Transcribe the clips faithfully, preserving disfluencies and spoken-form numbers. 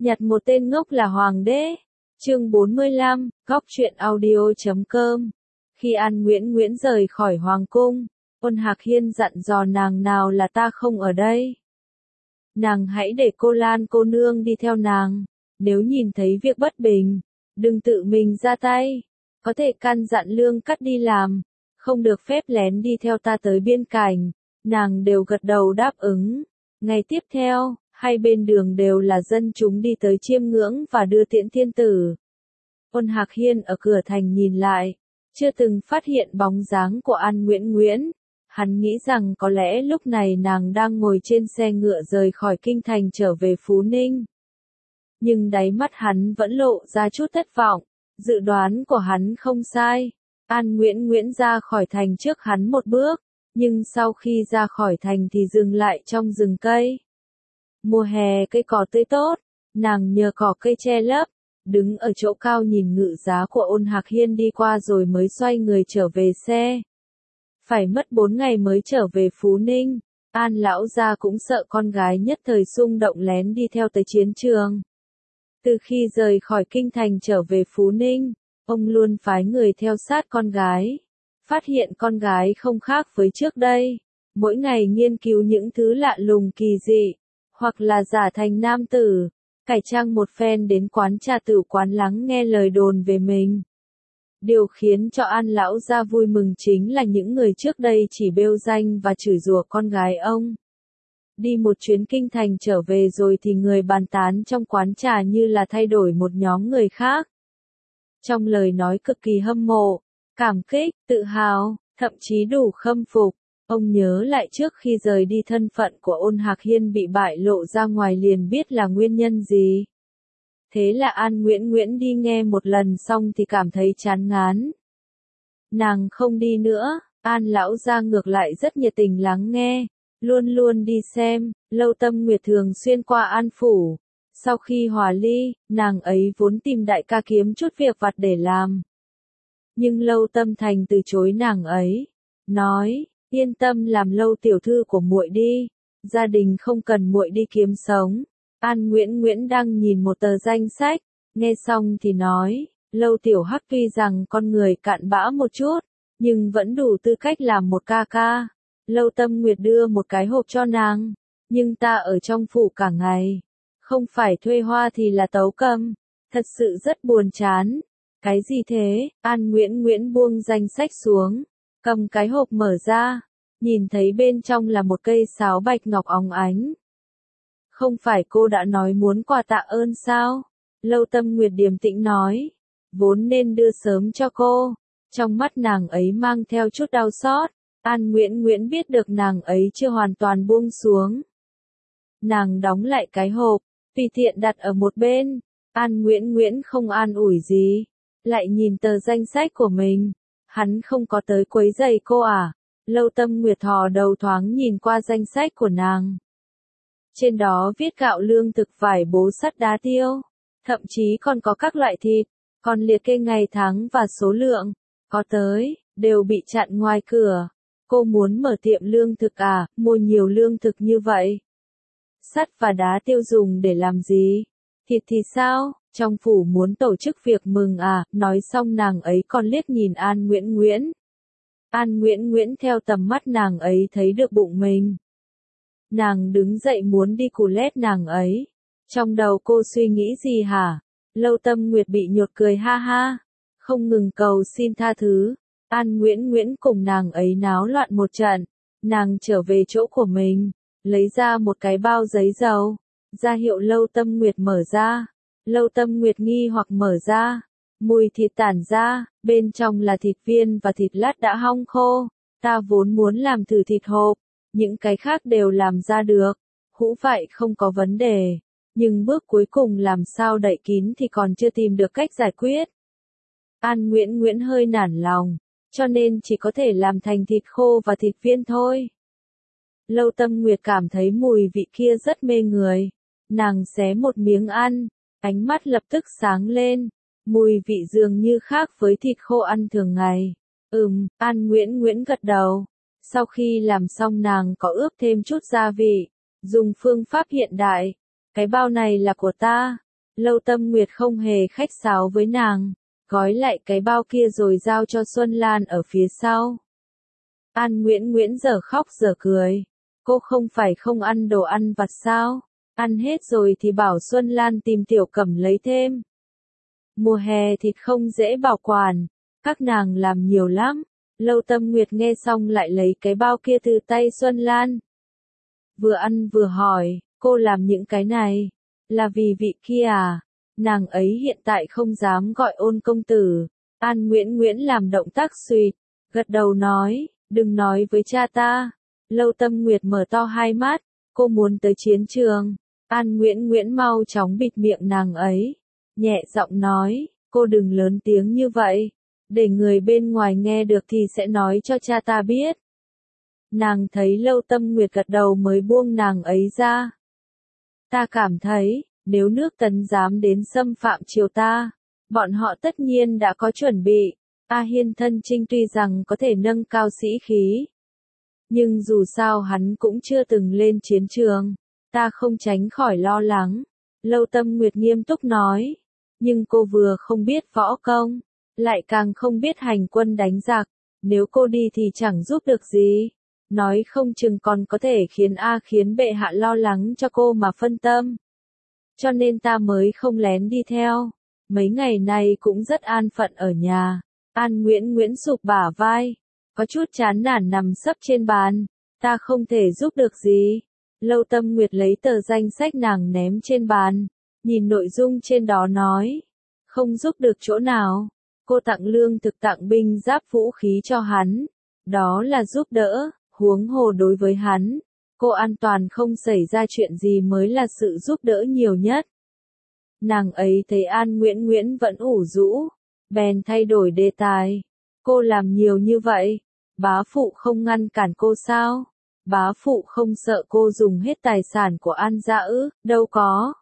Nhặt một tên ngốc là hoàng đế. Chương bốn mươi lăm, góc truyện audio chấm com. Khi An Nguyễn Nguyễn rời khỏi hoàng cung, Ôn Hạc Hiên dặn dò nàng nào là ta không ở đây. Nàng hãy để cô Lan cô nương đi theo nàng, nếu nhìn thấy việc bất bình, đừng tự mình ra tay, có thể căn dặn Lương Cắt đi làm, không được phép lén đi theo ta tới biên cảnh. Nàng đều gật đầu đáp ứng. Ngày tiếp theo, hai bên đường đều là dân chúng đi tới chiêm ngưỡng và đưa tiễn thiên tử. Ôn Hạc Hiên ở cửa thành nhìn lại, chưa từng phát hiện bóng dáng của An Nguyễn Nguyễn. Hắn nghĩ rằng có lẽ lúc này nàng đang ngồi trên xe ngựa rời khỏi kinh thành trở về Phú Ninh. Nhưng đáy mắt hắn vẫn lộ ra chút thất vọng, dự đoán của hắn không sai. An Nguyễn Nguyễn ra khỏi thành trước hắn một bước, nhưng sau khi ra khỏi thành thì dừng lại trong rừng cây. Mùa hè cây cỏ tươi tốt, nàng nhờ cỏ cây che lấp, đứng ở chỗ cao nhìn ngự giá của Ôn Hạc Hiên đi qua rồi mới xoay người trở về xe. Phải mất bốn ngày mới trở về Phú Ninh, An lão gia cũng sợ con gái nhất thời xung động lén đi theo tới chiến trường. Từ khi rời khỏi kinh thành trở về Phú Ninh, ông luôn phái người theo sát con gái. Phát hiện con gái không khác với trước đây, mỗi ngày nghiên cứu những thứ lạ lùng kỳ dị, hoặc là giả thành nam tử, cải trang một phen đến quán trà tử quán lắng nghe lời đồn về mình. Điều khiến cho An lão gia vui mừng chính là những người trước đây chỉ bêu danh và chửi rủa con gái ông. Đi một chuyến kinh thành trở về rồi thì người bàn tán trong quán trà như là thay đổi một nhóm người khác. Trong lời nói cực kỳ hâm mộ, cảm kích, tự hào, thậm chí đủ khâm phục. Ông nhớ lại trước khi rời đi thân phận của Ôn Hạc Hiên bị bại lộ ra ngoài liền biết là nguyên nhân gì. Thế là An Nguyễn Nguyễn đi nghe một lần xong thì cảm thấy chán ngán. Nàng không đi nữa, An lão gia ngược lại rất nhiệt tình lắng nghe, luôn luôn đi xem. Lâu Tâm Nguyệt thường xuyên qua An phủ. Sau khi hòa ly, nàng ấy vốn tìm đại ca kiếm chút việc vặt để làm. Nhưng Lâu Tâm Thành từ chối nàng ấy, nói: "Yên tâm làm Lâu tiểu thư của muội đi, gia đình không cần muội đi kiếm sống." An Nguyễn Nguyễn đang nhìn một tờ danh sách, nghe xong thì nói: "Lâu tiểu hắc tuy rằng con người cạn bã một chút, nhưng vẫn đủ tư cách làm một ca ca." Lâu Tâm Nguyệt đưa một cái hộp cho nàng, "Nhưng ta ở trong phủ cả ngày, không phải thuê hoa thì là tấu cầm, thật sự rất buồn chán." "Cái gì thế?" An Nguyễn Nguyễn buông danh sách xuống, cầm cái hộp mở ra, nhìn thấy bên trong là một cây sáo bạch ngọc óng ánh. "Không phải cô đã nói muốn quà tạ ơn sao?" Lâu Tâm Nguyệt điềm tĩnh nói, "Vốn nên đưa sớm cho cô." Trong mắt nàng ấy mang theo chút đau xót. An Nguyễn Nguyễn biết được nàng ấy chưa hoàn toàn buông xuống. Nàng đóng lại cái hộp, tùy tiện đặt ở một bên. An Nguyễn Nguyễn không an ủi gì, lại nhìn tờ danh sách của mình. "Hắn không có tới quấy rầy cô à?" Lâu Tâm Nguyệt thò đầu thoáng nhìn qua danh sách của nàng. Trên đó viết gạo lương thực vải bố sắt đá tiêu, thậm chí còn có các loại thịt, còn liệt kê ngày tháng và số lượng. Có tới, đều bị chặn ngoài cửa. "Cô muốn mở tiệm lương thực à, mua nhiều lương thực như vậy? Sắt và đá tiêu dùng để làm gì? Thịt thì sao, trong phủ muốn tổ chức việc mừng à?" Nói xong nàng ấy còn liếc nhìn An Nguyễn Nguyễn. An Nguyễn Nguyễn theo tầm mắt nàng ấy thấy được bụng mình. Nàng đứng dậy muốn đi cù lét nàng ấy. "Trong đầu cô suy nghĩ gì hả?" Lâu Tâm Nguyệt bị nhột cười ha ha, không ngừng cầu xin tha thứ. An Nguyễn Nguyễn cùng nàng ấy náo loạn một trận. Nàng trở về chỗ của mình, lấy ra một cái bao giấy dầu, ra hiệu Lâu Tâm Nguyệt mở ra. Lâu Tâm Nguyệt nghi hoặc mở ra, mùi thịt tản ra, bên trong là thịt viên và thịt lát đã hong khô. "Ta vốn muốn làm thử thịt hộp, những cái khác đều làm ra được, hũ vại không có vấn đề, nhưng bước cuối cùng làm sao đậy kín thì còn chưa tìm được cách giải quyết." An Nguyễn Nguyễn hơi nản lòng, cho nên chỉ có thể làm thành thịt khô và thịt viên thôi. Lâu Tâm Nguyệt cảm thấy mùi vị kia rất mê người. Nàng xé một miếng ăn, ánh mắt lập tức sáng lên. Mùi vị dường như khác với thịt khô ăn thường ngày. Ừm, An Nguyễn Nguyễn gật đầu. Sau khi làm xong nàng có ướp thêm chút gia vị, dùng phương pháp hiện đại. "Cái bao này là của ta, Lâu Tâm Nguyệt không hề khách sáo với nàng, gói lại cái bao kia rồi giao cho Xuân Lan ở phía sau. An Nguyễn Nguyễn giờ khóc giờ cười. Cô không phải không ăn đồ ăn vặt sao? Ăn hết rồi thì bảo Xuân Lan tìm Tiểu Cẩm lấy thêm. Mùa hè thịt không dễ bảo quản, các nàng làm nhiều lắm. Lâu Tâm Nguyệt nghe xong lại lấy cái bao kia từ tay Xuân Lan. Vừa ăn vừa hỏi, cô làm những cái này, là vì vị kia à? Nàng ấy hiện tại không dám gọi Ôn công tử. An Nguyễn Nguyễn làm động tác suỵt, gật đầu nói, đừng nói với cha ta. Lâu Tâm Nguyệt mở to hai mắt, cô muốn tới chiến trường. An Nguyễn Nguyễn mau chóng bịt miệng nàng ấy, nhẹ giọng nói, cô đừng lớn tiếng như vậy, để người bên ngoài nghe được thì sẽ nói cho cha ta biết. Nàng thấy Lâu Tâm Nguyệt gật đầu mới buông nàng ấy ra. Ta cảm thấy, nếu nước Tấn dám đến xâm phạm triều ta, bọn họ tất nhiên đã có chuẩn bị. A Hiên thân chinh tuy rằng có thể nâng cao sĩ khí, nhưng dù sao hắn cũng chưa từng lên chiến trường, ta không tránh khỏi lo lắng. Lâu Tâm Nguyệt nghiêm túc nói, nhưng cô vừa không biết võ công, lại càng không biết hành quân đánh giặc, nếu cô đi thì chẳng giúp được gì, nói không chừng còn có thể khiến A khiến bệ hạ lo lắng cho cô mà phân tâm. Cho nên ta mới không lén đi theo, mấy ngày nay cũng rất an phận ở nhà. An Nguyễn Nguyễn sụp bả vai, có chút chán nản nằm sấp trên bàn, ta không thể giúp được gì. Lâu Tâm Nguyệt lấy tờ danh sách nàng ném trên bàn, nhìn nội dung trên đó nói, không giúp được chỗ nào, cô tặng lương thực tặng binh giáp vũ khí cho hắn, đó là giúp đỡ, huống hồ đối với hắn, cô an toàn không xảy ra chuyện gì mới là sự giúp đỡ nhiều nhất. Nàng ấy thấy An Nguyễn Nguyễn vẫn ủ rũ, bèn thay đổi đề tài. Cô làm nhiều như vậy, bá phụ không ngăn cản cô sao? Bá phụ không sợ cô dùng hết tài sản của An gia ư? Đâu có.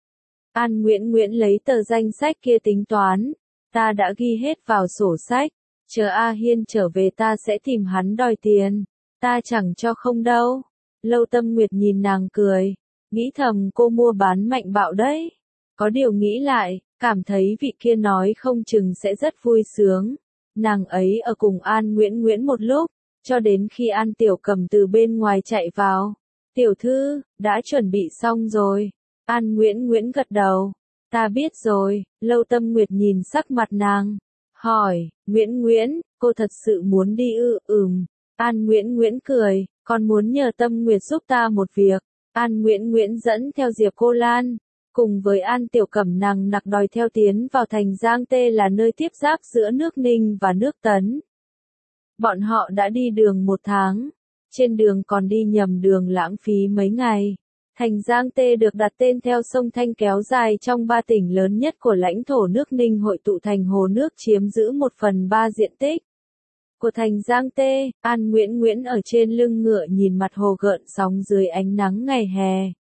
An Nguyễn Nguyễn lấy tờ danh sách kia tính toán, ta đã ghi hết vào sổ sách, chờ A Hiên trở về ta sẽ tìm hắn đòi tiền, ta chẳng cho không đâu. Lâu Tâm Nguyệt nhìn nàng cười, nghĩ thầm cô mua bán mạnh bạo đấy. Có điều nghĩ lại, cảm thấy vị kia nói không chừng sẽ rất vui sướng. Nàng ấy ở cùng An Nguyễn Nguyễn một lúc, cho đến khi An Tiểu Cẩm từ bên ngoài chạy vào. Tiểu thư, đã chuẩn bị xong rồi. An Nguyễn Nguyễn gật đầu. Ta biết rồi. Lâu Tâm Nguyệt nhìn sắc mặt nàng, hỏi, Nguyễn Nguyễn, cô thật sự muốn đi ư? Ừm. An Nguyễn Nguyễn cười, còn muốn nhờ Tâm Nguyệt giúp ta một việc. An Nguyễn Nguyễn dẫn theo Diệp Cô Lan, cùng với An Tiểu Cẩm nàng nặc đòi theo tiến vào thành Giang Tê là nơi tiếp giáp giữa nước Ninh và nước Tấn. Bọn họ đã đi đường một tháng, trên đường còn đi nhầm đường lãng phí mấy ngày. Thành Giang Tê được đặt tên theo sông Thanh kéo dài trong ba tỉnh lớn nhất của lãnh thổ nước Ninh hội tụ thành hồ nước chiếm giữ một phần ba diện tích của thành Giang Tê. An Nguyễn Nguyễn ở trên lưng ngựa nhìn mặt hồ gợn sóng dưới ánh nắng ngày hè.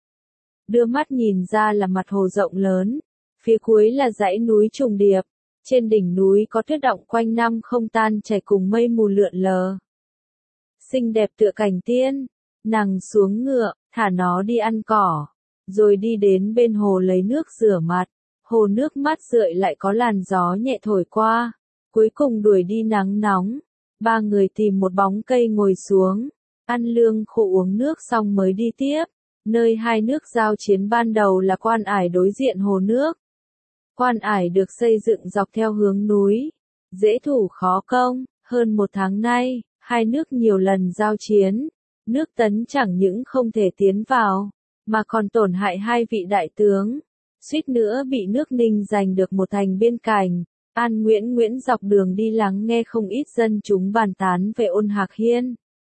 Đưa mắt nhìn ra là mặt hồ rộng lớn, phía cuối là dãy núi trùng điệp, trên đỉnh núi có tuyết động quanh năm không tan chảy cùng mây mù lượn lờ. Xinh đẹp tựa cảnh tiên, nàng xuống ngựa, thả nó đi ăn cỏ, rồi đi đến bên hồ lấy nước rửa mặt, hồ nước mát rượi lại có làn gió nhẹ thổi qua, cuối cùng đuổi đi nắng nóng. Ba người tìm một bóng cây ngồi xuống, ăn lương khô uống nước xong mới đi tiếp. Nơi hai nước giao chiến ban đầu là Quan Ải đối diện hồ nước. Quan Ải được xây dựng dọc theo hướng núi, dễ thủ khó công. Hơn một tháng nay, hai nước nhiều lần giao chiến. Nước Tấn chẳng những không thể tiến vào, mà còn tổn hại hai vị đại tướng. Suýt nữa bị nước Ninh giành được một thành biên cảnh. An Nguyễn Nguyễn dọc đường đi lắng nghe không ít dân chúng bàn tán về Ôn Hạc Hiên.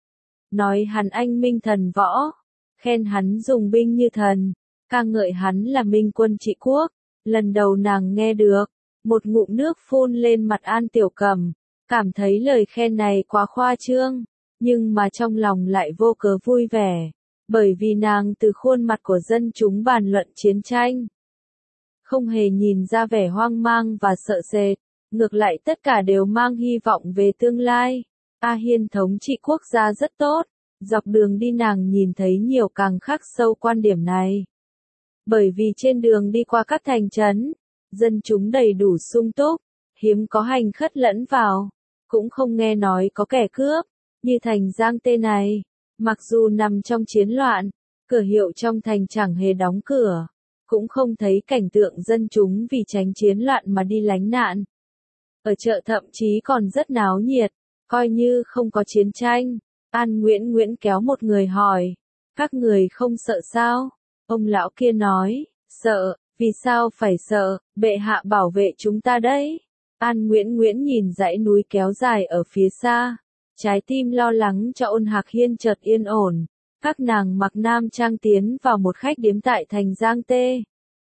Nói hắn anh minh thần võ, khen hắn dùng binh như thần, ca ngợi hắn là minh quân trị quốc. Lần đầu nàng nghe được, một ngụm nước phun lên mặt An Tiểu Cẩm, cảm thấy lời khen này quá khoa trương, nhưng mà trong lòng lại vô cớ vui vẻ, bởi vì nàng từ khuôn mặt của dân chúng bàn luận chiến tranh, không hề nhìn ra vẻ hoang mang và sợ sệt, ngược lại tất cả đều mang hy vọng về tương lai. A Hiên thống trị quốc gia rất tốt. Dọc đường đi nàng nhìn thấy nhiều càng khắc sâu quan điểm này. Bởi vì trên đường đi qua các thành trấn, dân chúng đầy đủ sung túc, hiếm có hành khất lẫn vào, cũng không nghe nói có kẻ cướp, như thành Giang Tê này. Mặc dù nằm trong chiến loạn, cửa hiệu trong thành chẳng hề đóng cửa, cũng không thấy cảnh tượng dân chúng vì tránh chiến loạn mà đi lánh nạn. Ở chợ thậm chí còn rất náo nhiệt, coi như không có chiến tranh. An Nguyễn Nguyễn kéo một người hỏi, các người không sợ sao? Ông lão kia nói, sợ, vì sao phải sợ, bệ hạ bảo vệ chúng ta đấy. An Nguyễn Nguyễn nhìn dãy núi kéo dài ở phía xa, trái tim lo lắng cho Ôn Hạc Hiên chợt yên ổn. Các nàng mặc nam trang tiến vào một khách điếm tại thành Giang Tê.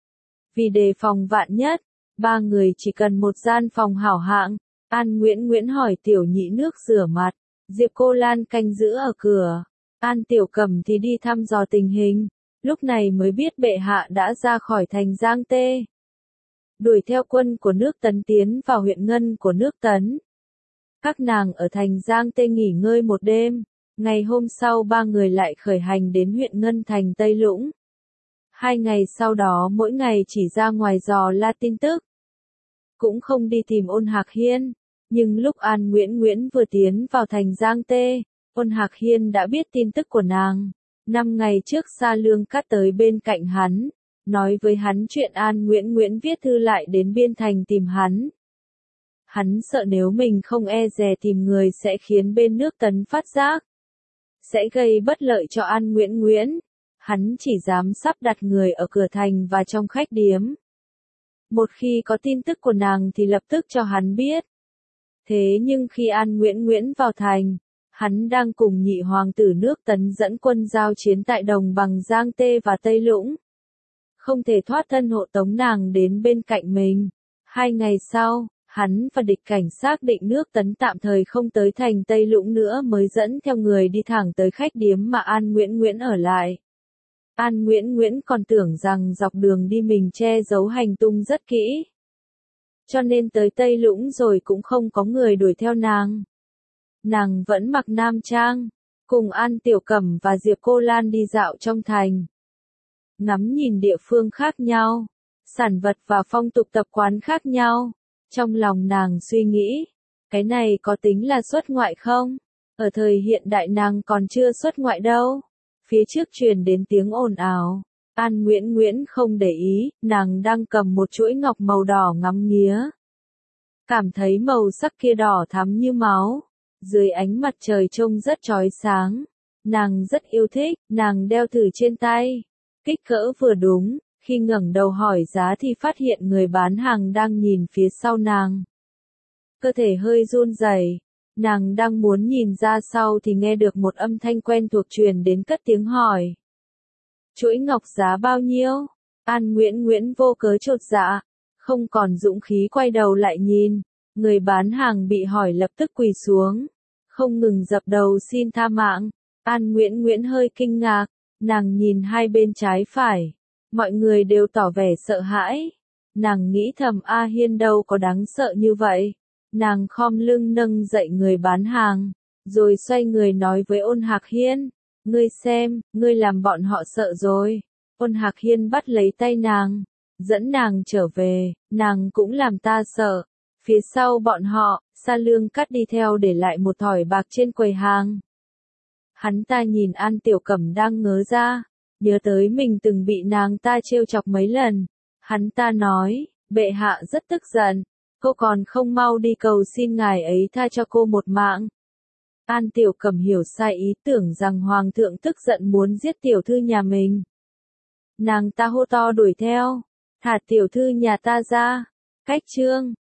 Vì đề phòng vạn nhất, ba người chỉ cần một gian phòng hảo hạng. An Nguyễn Nguyễn hỏi Tiểu Nhị nước rửa mặt, Diệp Cô Lan canh giữ ở cửa, An Tiểu Cẩm thì đi thăm dò tình hình, lúc này mới biết bệ hạ đã ra khỏi thành Giang Tê. Đuổi theo quân của nước Tấn tiến vào huyện Ngân của nước Tấn. Các nàng ở thành Giang Tê nghỉ ngơi một đêm, ngày hôm sau ba người lại khởi hành đến huyện Ngân thành Tây Lũng. Hai ngày sau đó mỗi ngày chỉ ra ngoài dò la tin tức. Cũng không đi tìm Ôn Hạc Hiên, nhưng lúc An Nguyễn Nguyễn vừa tiến vào thành Giang Tê, Ôn Hạc Hiên đã biết tin tức của nàng. Năm ngày trước Sa Lương Cát tới bên cạnh hắn, nói với hắn chuyện An Nguyễn Nguyễn viết thư lại đến biên thành tìm hắn. Hắn sợ nếu mình không e dè tìm người sẽ khiến bên nước Tấn phát giác, sẽ gây bất lợi cho An Nguyễn Nguyễn. Hắn chỉ dám sắp đặt người ở cửa thành và trong khách điếm. Một khi có tin tức của nàng thì lập tức cho hắn biết. Thế nhưng khi An Nguyễn Nguyễn vào thành, hắn đang cùng nhị hoàng tử nước Tấn dẫn quân giao chiến tại đồng bằng Giang Tê và Tây Lũng. Không thể thoát thân hộ tống nàng đến bên cạnh mình. Hai ngày sau, hắn và địch cảnh xác định nước Tấn tạm thời không tới thành Tây Lũng nữa mới dẫn theo người đi thẳng tới khách điếm mà An Nguyễn Nguyễn ở lại. An Nguyễn Nguyễn còn tưởng rằng dọc đường đi mình che giấu hành tung rất kỹ. Cho nên tới Tây Lũng rồi cũng không có người đuổi theo nàng. Nàng vẫn mặc nam trang, cùng An Tiểu Cẩm và Diệp Cô Lan đi dạo trong thành. Ngắm nhìn địa phương khác nhau, sản vật và phong tục tập quán khác nhau. Trong lòng nàng suy nghĩ, cái này có tính là xuất ngoại không? Ở thời hiện đại nàng còn chưa xuất ngoại đâu. Phía trước truyền đến tiếng ồn ào. An Nguyễn Nguyễn không để ý, nàng đang cầm một chuỗi ngọc màu đỏ ngắm nghía. Cảm thấy màu sắc kia đỏ thắm như máu. Dưới ánh mặt trời trông rất chói sáng. Nàng rất yêu thích, nàng đeo thử trên tay. Kích cỡ vừa đúng, khi ngẩng đầu hỏi giá thì phát hiện người bán hàng đang nhìn phía sau nàng. Cơ thể hơi run rẩy. Nàng đang muốn nhìn ra sau thì nghe được một âm thanh quen thuộc truyền đến cất tiếng hỏi. Chuỗi ngọc giá bao nhiêu? An Nguyễn Nguyễn vô cớ chột dạ, không còn dũng khí quay đầu lại nhìn. Người bán hàng bị hỏi lập tức quỳ xuống, không ngừng dập đầu xin tha mạng. An Nguyễn Nguyễn hơi kinh ngạc, nàng nhìn hai bên trái phải. Mọi người đều tỏ vẻ sợ hãi. Nàng nghĩ thầm A Hiên đâu có đáng sợ như vậy. Nàng khom lưng nâng dậy người bán hàng, rồi xoay người nói với Ôn Hạc Hiên, ngươi xem, ngươi làm bọn họ sợ rồi. Ôn Hạc Hiên bắt lấy tay nàng, dẫn nàng trở về, nàng cũng làm ta sợ. Phía sau bọn họ, Sa Lương Cát đi theo để lại một thỏi bạc trên quầy hàng. Hắn ta nhìn An Tiểu Cẩm đang ngớ ra, nhớ tới mình từng bị nàng ta trêu chọc mấy lần. Hắn ta nói, bệ hạ rất tức giận. Cô còn không mau đi cầu xin ngài ấy tha cho cô một mạng. An Tiểu Cẩm hiểu sai ý tưởng rằng hoàng thượng tức giận muốn giết tiểu thư nhà mình. Nàng ta hô to đuổi theo, thả tiểu thư nhà ta ra. Cách chương